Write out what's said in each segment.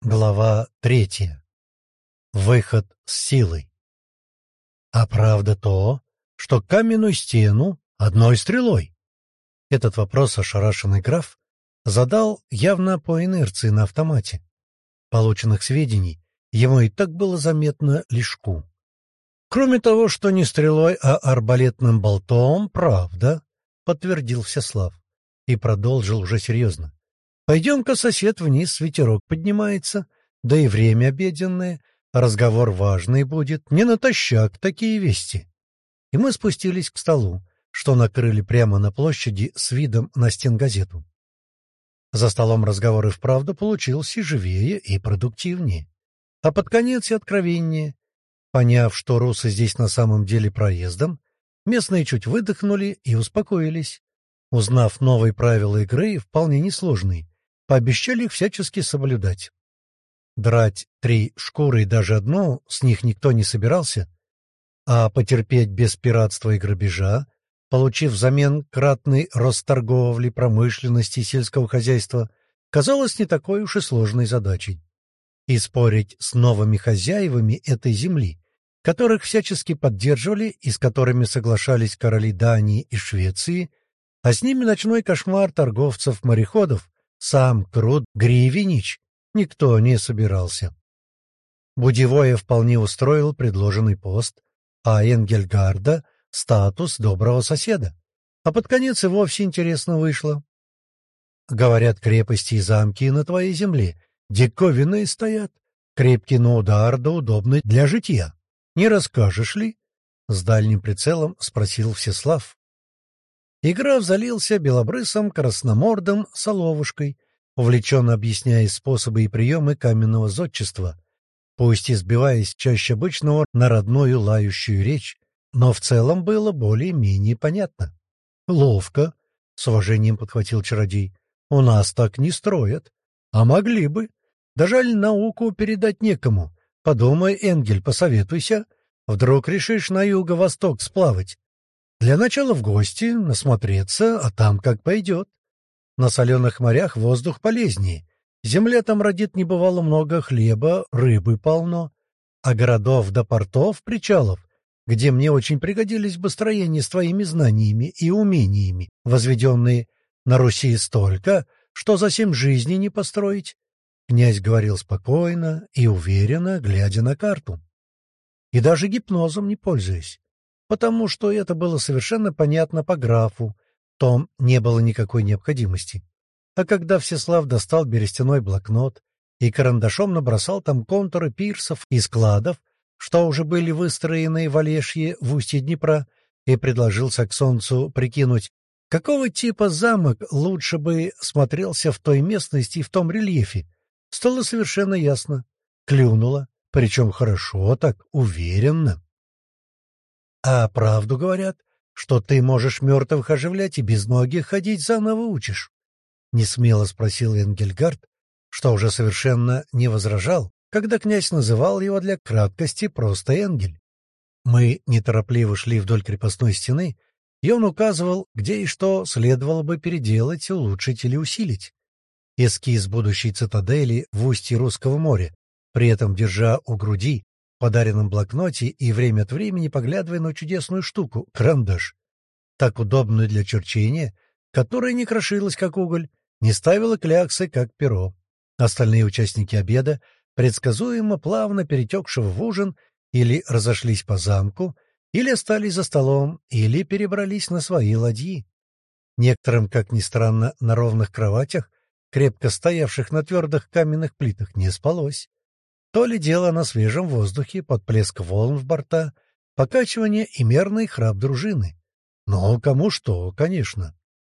Глава 3. Выход с силой. А правда то, что каменную стену одной стрелой? Этот вопрос ошарашенный граф задал явно по инерции на автомате. Полученных сведений ему и так было заметно лишку. Кроме того, что не стрелой, а арбалетным болтом, правда, подтвердил Всеслав и продолжил уже серьезно. Пойдем-ка, сосед, вниз, ветерок поднимается, да и время обеденное, разговор важный будет, не натощак такие вести. И мы спустились к столу, что накрыли прямо на площади с видом на стенгазету. За столом разговор и вправду получился живее и продуктивнее, а под конец и откровеннее. Поняв, что русы здесь на самом деле проездом, местные чуть выдохнули и успокоились. Узнав новые правила игры, вполне несложные, пообещали их всячески соблюдать. Драть 3 шкуры и даже одну с них никто не собирался, а потерпеть без пиратства и грабежа, получив взамен кратный рост торговли, промышленности и сельского хозяйства, казалось не такой уж и сложной задачей. И спорить с новыми хозяевами этой земли, которых всячески поддерживали и с которыми соглашались короли Дании и Швеции, а с ними ночной кошмар торговцев-мореходов, сам Крут Гривенич, никто не собирался. Будивоя вполне устроил предложенный пост, а Энгельгарда — статус доброго соседа. А под конец и вовсе интересно вышло. Говорят, крепости и замки на твоей земле диковинные стоят, крепкие на удар да удобны для житья. Не расскажешь ли? С дальним прицелом спросил Всеслав. И граф залился белобрысым красномордым соловушкой, увлеченно объясняя способы и приемы каменного зодчества, пусть и сбиваясь чаще обычного на родную лающую речь, но в целом было более-менее понятно. «Ловко», — с уважением подхватил чародей, — «у нас так не строят. А могли бы. Да жаль, науку передать некому. Подумай, Энгель, посоветуйся. Вдруг решишь на юго-восток сплавать. Для начала в гости, насмотреться, а там как пойдет. На соленых морях воздух полезнее. Земля там родит небывало много хлеба, рыбы полно. А городов до портов, причалов, где мне очень пригодились бы строения с твоими знаниями и умениями, возведенные на Руси столько, что за 7 жизней не построить. Князь говорил спокойно и уверенно, глядя на карту. И даже гипнозом не пользуясь, потому что это было совершенно понятно по графу, в том не было никакой необходимости. А когда Всеслав достал берестяной блокнот и карандашом набросал там контуры пирсов и складов, что уже были выстроены в Олешье в устье Днепра, и предложил саксонцу прикинуть, какого типа замок лучше бы смотрелся в той местности и в том рельефе, стало совершенно ясно. Клюнуло, причем хорошо так, уверенно. А правду говорят, что ты можешь мертвых оживлять и безногих ходить заново учишь? — несмело спросил Энгельгард, что уже совершенно не возражал, когда князь называл его для краткости просто Энгель. Мы неторопливо шли вдоль крепостной стены, и он указывал, где и что следовало бы переделать, улучшить или усилить. Эскиз будущей цитадели в устье Русского моря, при этом держа у груди в подаренном блокноте и время от времени поглядывая на чудесную штуку — карандаш, так удобную для черчения, которая не крошилась, как уголь, не ставила кляксы, как перо. Остальные участники обеда, предсказуемо плавно перетекшего в ужин, или разошлись по замку, или остались за столом, или перебрались на свои ладьи. Некоторым, как ни странно, на ровных кроватях, крепко стоявших на твердых каменных плитах, не спалось. То ли дело на свежем воздухе, под плеск волн в борта, покачивание и мерный храп дружины. Но кому что, конечно.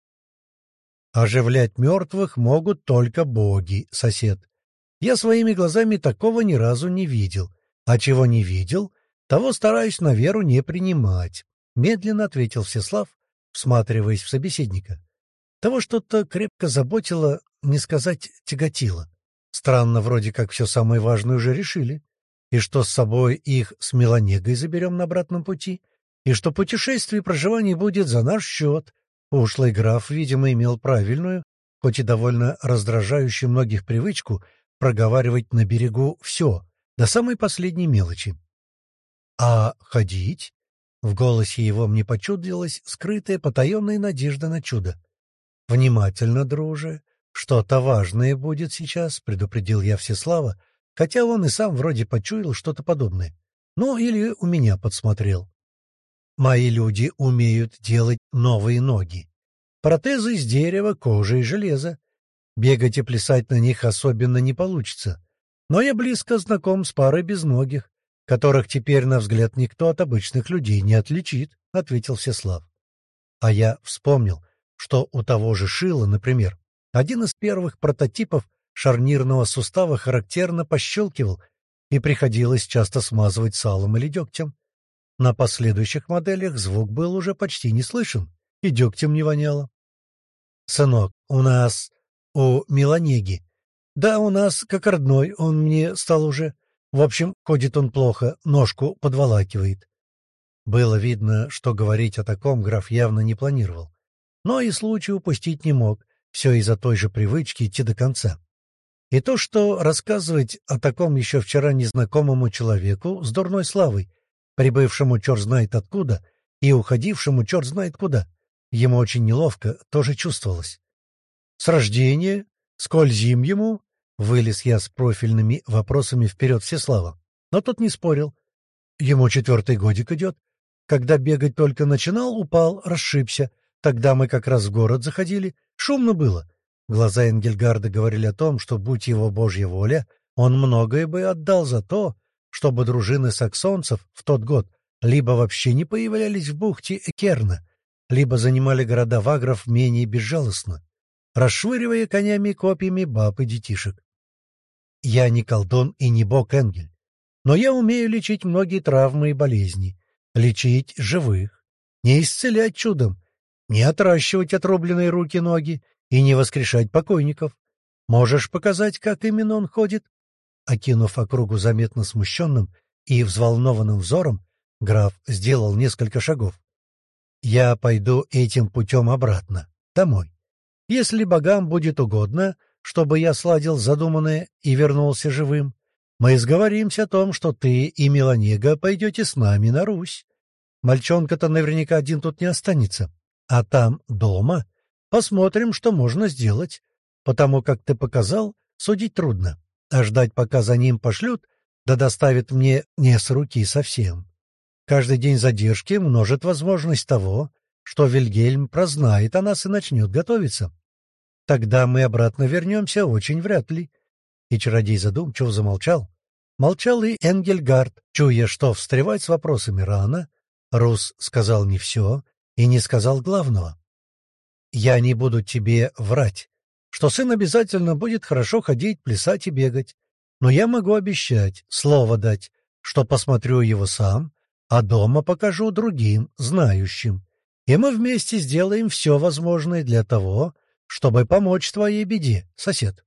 Оживлять мертвых могут только боги, сосед. Я своими глазами такого ни разу не видел. А чего не видел, того стараюсь на веру не принимать, — медленно ответил Всеслав, всматриваясь в собеседника. Того что-то крепко заботило, не сказать тяготило. Странно, вроде как все самое важное уже решили. И что с собой их с Меланегой заберем на обратном пути, и что путешествие и проживание будет за наш счет. Ушлый граф, видимо, имел правильную, хоть и довольно раздражающую многих привычку проговаривать на берегу все, до самой последней мелочи. А ходить? В голосе его мне почудилась скрытая потаенная надежда на чудо. «Внимательно, друже. Что-то важное будет сейчас», — предупредил я Всеслава, хотя он и сам вроде почуял что-то подобное. Ну, или у меня подсмотрел. «Мои люди умеют делать новые ноги. Протезы из дерева, кожи и железа. Бегать и плясать на них особенно не получится. Но я близко знаком с парой безногих, которых теперь, на взгляд, никто от обычных людей не отличит», — ответил Всеслав. А я вспомнил, что у того же Шила, например, один из первых прототипов шарнирного сустава характерно пощелкивал и приходилось часто смазывать салом или дегтем. На последующих моделях звук был уже почти не слышен, и дегтем не воняло. «Сынок, у Меланеги. Да, у нас, как родной, он мне стал уже. В общем, ходит он плохо, ножку подволакивает». Было видно, что говорить о таком граф явно не планировал. Но и случай упустить не мог, все из-за той же привычки идти до конца. И то, что рассказывать о таком еще вчера незнакомому человеку с дурной славой, прибывшему черт знает откуда и уходившему черт знает куда, ему очень неловко, тоже чувствовалось. «С рождения? Сколь зим ему?» — вылез я с профильными вопросами вперед Всеслава. Но тот не спорил. «Ему 4-й годик идет. Когда бегать только начинал, упал, расшибся. Тогда мы как раз в город заходили. Шумно было». Глаза Энгельгарда говорили о том, что, будь его божья воля, он многое бы отдал за то, чтобы дружины саксонцев в тот год либо вообще не появлялись в бухте Экерна, либо занимали города вагров менее безжалостно, расшвыривая конями и копьями баб и детишек. Я не колдун и не бог Энгель, но я умею лечить многие травмы и болезни, лечить живых, не исцелять чудом, не отращивать отрубленные руки-ноги и не воскрешать покойников. Можешь показать, как именно он ходит?» Окинув округу заметно смущенным и взволнованным взором, граф сделал несколько шагов. «Я пойду этим путем обратно, домой. Если богам будет угодно, чтобы я сладил задуманное и вернулся живым, мы сговоримся о том, что ты и Меланега пойдете с нами на Русь. Мальчонка-то наверняка один тут не останется. А там, дома, посмотрим, что можно сделать. Потому как ты показал, судить трудно. А ждать, пока за ним пошлют, да доставят мне не с руки совсем. Каждый день задержки множит возможность того, что Вильгельм прознает о нас и начнет готовиться. Тогда мы обратно вернемся очень вряд ли». И чародей задумчиво замолчал. Молчал и Энгельгард, чуя, что встревать с вопросами рано. Рус сказал не все и не сказал главного. «Я не буду тебе врать, что сын обязательно будет хорошо ходить, плясать и бегать. Но я могу обещать, слово дать, что посмотрю его сам, а дома покажу другим, знающим. И мы вместе сделаем все возможное для того, чтобы помочь твоей беде, сосед».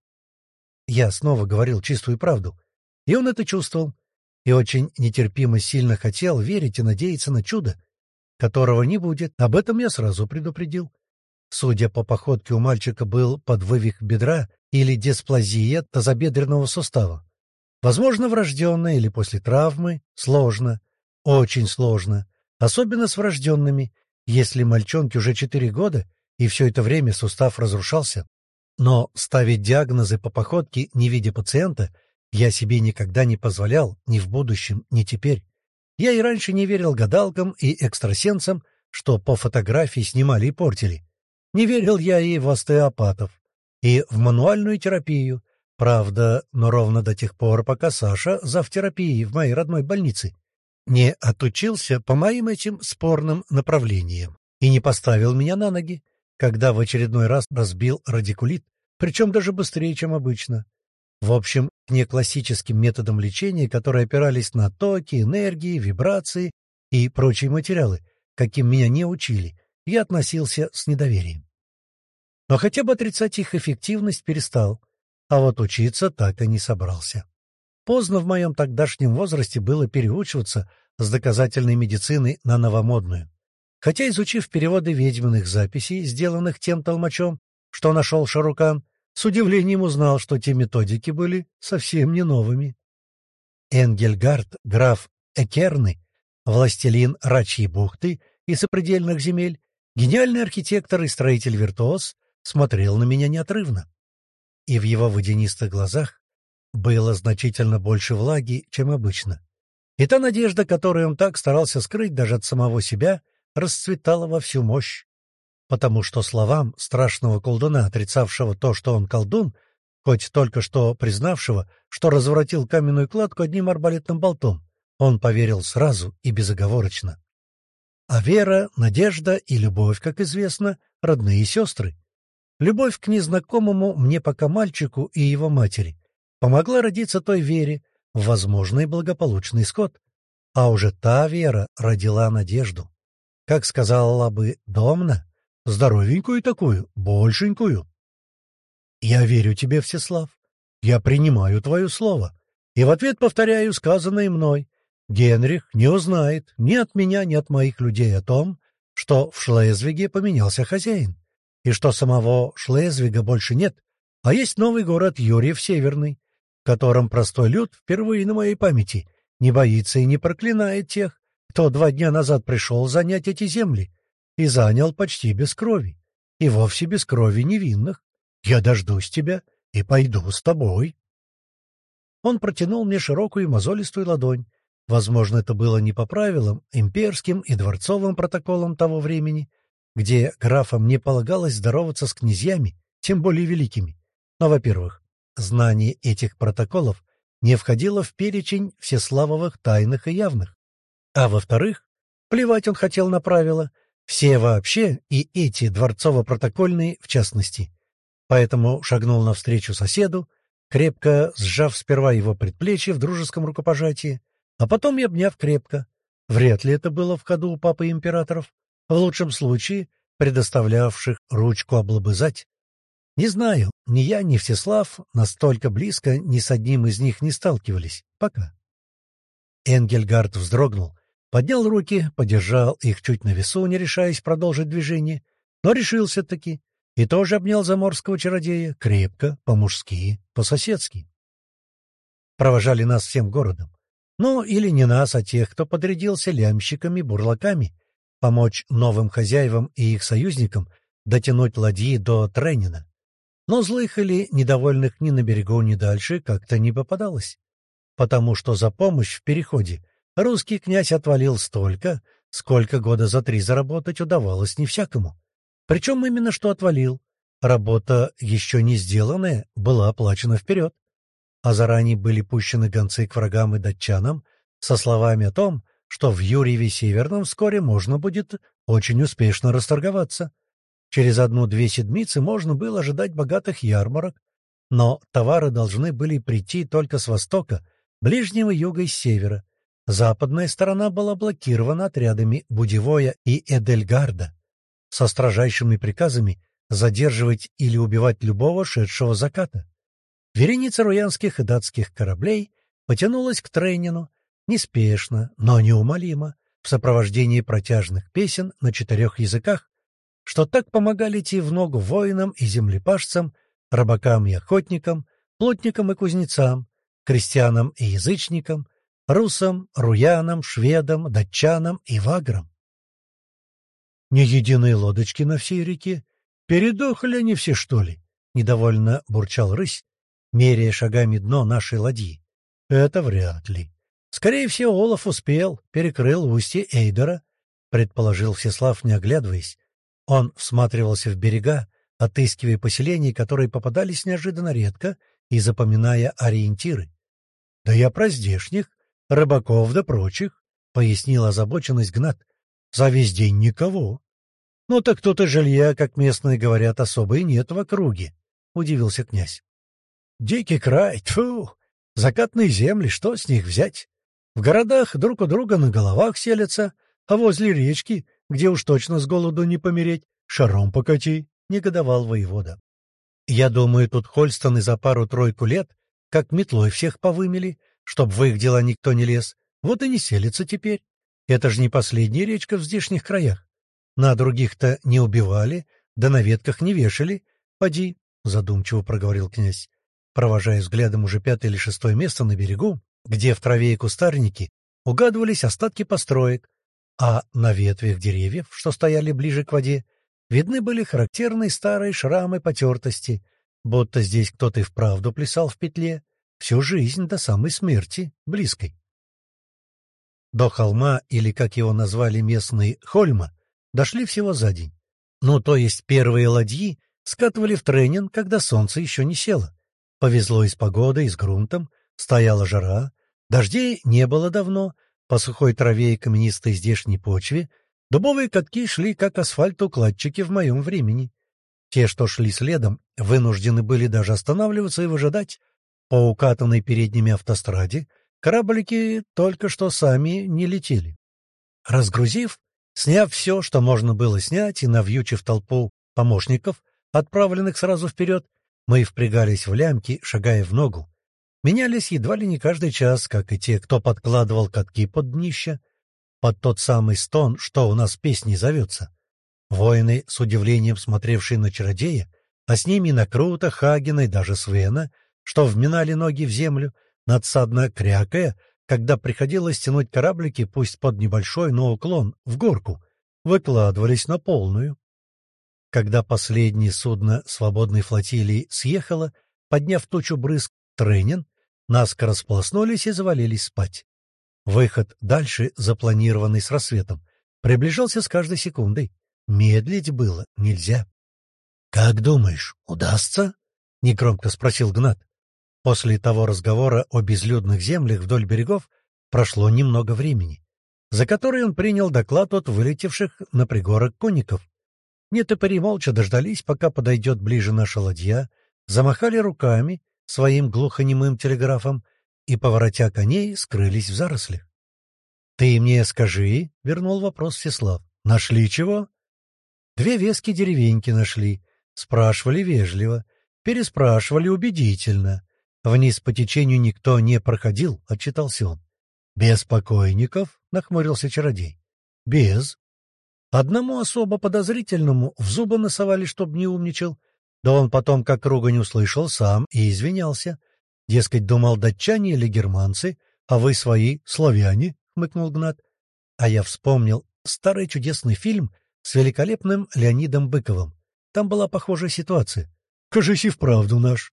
Я снова говорил чистую правду, и он это чувствовал, и очень нетерпимо сильно хотел верить и надеяться на чудо, которого не будет, об этом я сразу предупредил. Судя по походке, у мальчика был подвывих бедра или дисплазия тазобедренного сустава. Возможно, врожденная или после травмы. Сложно, очень сложно, особенно с врожденными, если мальчонке уже 4 года, и все это время сустав разрушался. Но ставить диагнозы по походке, не видя пациента, я себе никогда не позволял ни в будущем, ни теперь. Я и раньше не верил гадалкам и экстрасенсам, что по фотографии снимали и портили. Не верил я и в остеопатов, и в мануальную терапию. Правда, но ровно до тех пор, пока Саша, завтерапией в моей родной больнице, не отучился по моим этим спорным направлениям и не поставил меня на ноги, когда в очередной раз разбил радикулит, причем даже быстрее, чем обычно. В общем, к неклассическим методам лечения, которые опирались на токи, энергии, вибрации и прочие материалы, каким меня не учили, я относился с недоверием. Но хотя бы отрицать их эффективность перестал, а вот учиться так и не собрался. Поздно в моем тогдашнем возрасте было переучиваться с доказательной медицины на новомодную. Хотя, изучив переводы ведьминых записей, сделанных тем толмачом, что нашел Шарукан, с удивлением узнал, что те методики были совсем не новыми. Энгельгард, граф Экерны, властелин Рачьей бухты и сопредельных земель, гениальный архитектор и строитель-виртуоз, смотрел на меня неотрывно. И в его водянистых глазах было значительно больше влаги, чем обычно. И та надежда, которую он так старался скрыть даже от самого себя, расцветала во всю мощь. Потому что словам страшного колдуна, отрицавшего то, что он колдун, хоть только что признавшего, что разворотил каменную кладку одним арбалетным болтом, он поверил сразу и безоговорочно. А вера, надежда и любовь, как известно, родные сестры. Любовь к незнакомому мне пока мальчику и его матери помогла родиться той вере в возможный благополучный исход. А уже та вера родила надежду. Как сказала бы Домна, здоровенькую такую, большенькую. «Я верю тебе, Всеслав. Я принимаю твое слово. И в ответ повторяю сказанное мной. Генрих не узнает ни от меня, ни от моих людей о том, что в Шлезвиге поменялся хозяин, и что самого Шлезвига больше нет, а есть новый город Юрьев Северный, в котором простой люд впервые на моей памяти не боится и не проклинает тех, кто 2 дня назад пришел занять эти земли и занял почти без крови, и вовсе без крови невинных. Я дождусь тебя и пойду с тобой». Он протянул мне широкую мозолистую ладонь. Возможно, это было не по правилам, имперским и дворцовым протоколам того времени, где графам не полагалось здороваться с князьями, тем более великими. Но, во-первых, знание этих протоколов не входило в перечень всеславовых тайных и явных. А во-вторых, плевать он хотел на правила, все вообще и эти дворцово-протокольные в частности. Поэтому шагнул навстречу соседу, крепко сжав сперва его предплечье в дружеском рукопожатии, а потом и обняв крепко. Вряд ли это было в ходу у папы императоров, в лучшем случае предоставлявших ручку облобызать. Не знаю, ни я, ни Всеслав настолько близко ни с одним из них не сталкивались. Пока. Энгельгард вздрогнул, поднял руки, подержал их чуть на весу, не решаясь продолжить движение, но решился-таки и тоже обнял заморского чародея, крепко, по-мужски, по-соседски. Провожали нас всем городом. Ну, или не нас, а тех, кто подрядился лямщиками-бурлаками, помочь новым хозяевам и их союзникам дотянуть ладьи до Тренина. Но злых или недовольных ни на берегу, ни дальше как-то не попадалось, потому что за помощь в переходе русский князь отвалил столько, сколько года за 3 заработать удавалось не всякому. Причем именно что отвалил. Работа, еще не сделанная, была оплачена вперед. А заранее были пущены гонцы к врагам и датчанам со словами о том, что в Юрьеве Северном вскоре можно будет очень успешно расторговаться. Через 1-2 седмицы можно было ожидать богатых ярмарок, но товары должны были прийти только с востока, ближнего юга и севера. Западная сторона была блокирована отрядами Будевоя и Эдельгарда со строжайшими приказами задерживать или убивать любого шедшего заката. Вереница руянских и датских кораблей потянулась к Тренину неспешно, но неумолимо, в сопровождении протяжных песен на 4 языках, что так помогали идти в ногу воинам и землепашцам, рыбакам и охотникам, плотникам и кузнецам, крестьянам и язычникам, русам, руянам, шведам, датчанам и ваграм. «Ни единой лодочки на всей реке? Передохли они все, что ли?» — недовольно бурчал рысь, меряя шагами дно нашей ладьи. «Это вряд ли. Скорее всего, Олаф успел, перекрыл устье Эйдера», — предположил Всеслав, не оглядываясь. Он всматривался в берега, отыскивая поселения, которые попадались неожиданно редко, и запоминая ориентиры. «Да я про здешних, рыбаков да прочих», — пояснил озабоченность Гнат. «За весь день никого». «Ну так тут и жилья, как местные говорят, особо и нет в округе», — удивился князь. «Дикий край, тьфу! Закатные земли, что с них взять? В городах друг у друга на головах селятся, а возле речки, где уж точно с голоду не помереть, шаром покати», — негодовал воевода. «Я думаю, тут Хольстоны за 1-3 лет как метлой всех повымели, чтоб в их дела никто не лез, вот и не селятся теперь. Это же не последняя речка в здешних краях. На других-то не убивали, да на ветках не вешали. Поди, задумчиво проговорил князь, провожая взглядом уже пятое или шестое место на берегу, где в траве и кустарнике угадывались остатки построек, а на ветвях деревьев, что стояли ближе к воде, видны были характерные старые шрамы потертости, будто здесь кто-то и вправду плясал в петле всю жизнь до самой смерти, близкой. До холма, или, как его назвали местные, Хольма, дошли всего за день. Ну, то есть первые ладьи скатывали в Тренин, когда солнце еще не село. Повезло и с погодой, и с грунтом, стояла жара, дождей не было давно, по сухой траве и каменистой здешней почве дубовые катки шли, как асфальтоукладчики в моем времени. Те, что шли следом, вынуждены были даже останавливаться и выжидать. По укатанной передними автостраде кораблики только что сами не летели. Разгрузив, сняв все, что можно было снять, и навьючив толпу помощников, отправленных сразу вперед, мы впрягались в лямки, шагая в ногу. Менялись едва ли не каждый час, как и те, кто подкладывал катки под днище, под тот самый стон, что у нас в песне зовется. Воины, с удивлением смотревшие на чародея, а с ними на Крута, Хагена и даже Свена, что вминали ноги в землю, надсадно крякая, когда приходилось тянуть кораблики, пусть под небольшой, но уклон, в горку, выкладывались на полную. Когда последнее судно свободной флотилии съехало, подняв тучу брызг Тренин, наскоро сполоснулись и завалились спать. Выход дальше, запланированный с рассветом, приближался с каждой секундой. Медлить было нельзя. — Как думаешь, удастся? — негромко спросил Гнат. После того разговора о безлюдных землях вдоль берегов прошло немного времени, за которое он принял доклад от вылетевших на пригорок конников. Нетопыри молча дождались, пока подойдет ближе наша ладья, замахали руками своим глухонемым телеграфом и, поворотя коней, скрылись в зарослях. — Ты мне скажи, — вернул вопрос Всеслав, — нашли чего? — 2 вески деревеньки нашли. Спрашивали вежливо, переспрашивали убедительно. Вниз по течению никто не проходил, — отчитался он. — Без покойников? — нахмурился чародей. — Без. Одному особо подозрительному в зубы насовали, чтоб не умничал. Да он потом, как ругань услышал, сам и извинялся. Дескать, думал, датчане или германцы, а вы свои, славяне, — хмыкнул Гнат. А я вспомнил старый чудесный фильм с великолепным Леонидом Быковым. Там была похожая ситуация. Кажись, и вправду наш.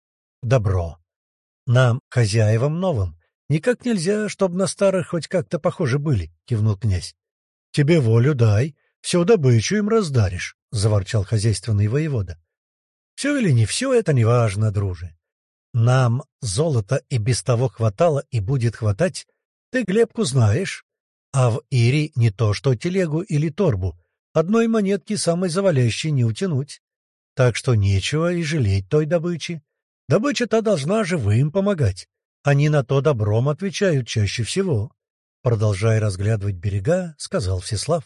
Добро. Нам, хозяевам новым, никак нельзя, чтобы на старых хоть как-то похожи были, — кивнул князь. — Тебе волю дай, всю добычу им раздаришь, — заворчал хозяйственный воевода. — Все или не все, это не важно, друже. Нам золота и без того хватало и будет хватать, ты Глебку знаешь. А в Ире не то что телегу или торбу, одной монетки самой завалящей не утянуть. Так что нечего и жалеть той добычи. Добыча-то должна живым помогать. Они на то добром отвечают чаще всего. Продолжая разглядывать берега, сказал Всеслав.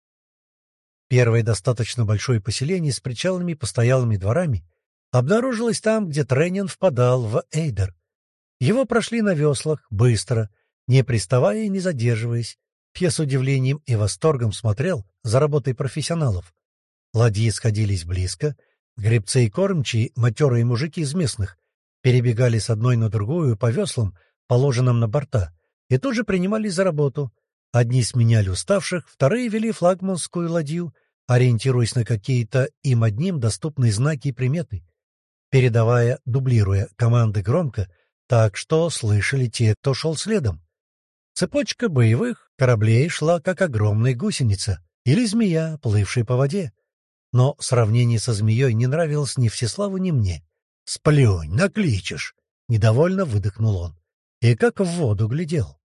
Первое достаточно большое поселение с причалами и постоялыми дворами обнаружилось там, где Тренин впадал в Эйдер. Его прошли на веслах, быстро, не приставая и не задерживаясь. Я с удивлением и восторгом смотрел за работой профессионалов. Ладьи сходились близко, гребцы и кормчие, матерые мужики из местных, перебегали с одной на другую по веслам, положенным на борта, и тут же принимались за работу. Одни сменяли уставших, вторые вели флагманскую ладью, ориентируясь на какие-то им одним доступные знаки и приметы, передавая, дублируя команды громко, так что слышали те, кто шел следом. Цепочка боевых кораблей шла, как огромная гусеница или змея, плывшая по воде. Но сравнение со змеей не нравилось ни Всеславу, ни мне. «Сплюнь, накличешь!» — недовольно выдохнул он. И как в воду глядел.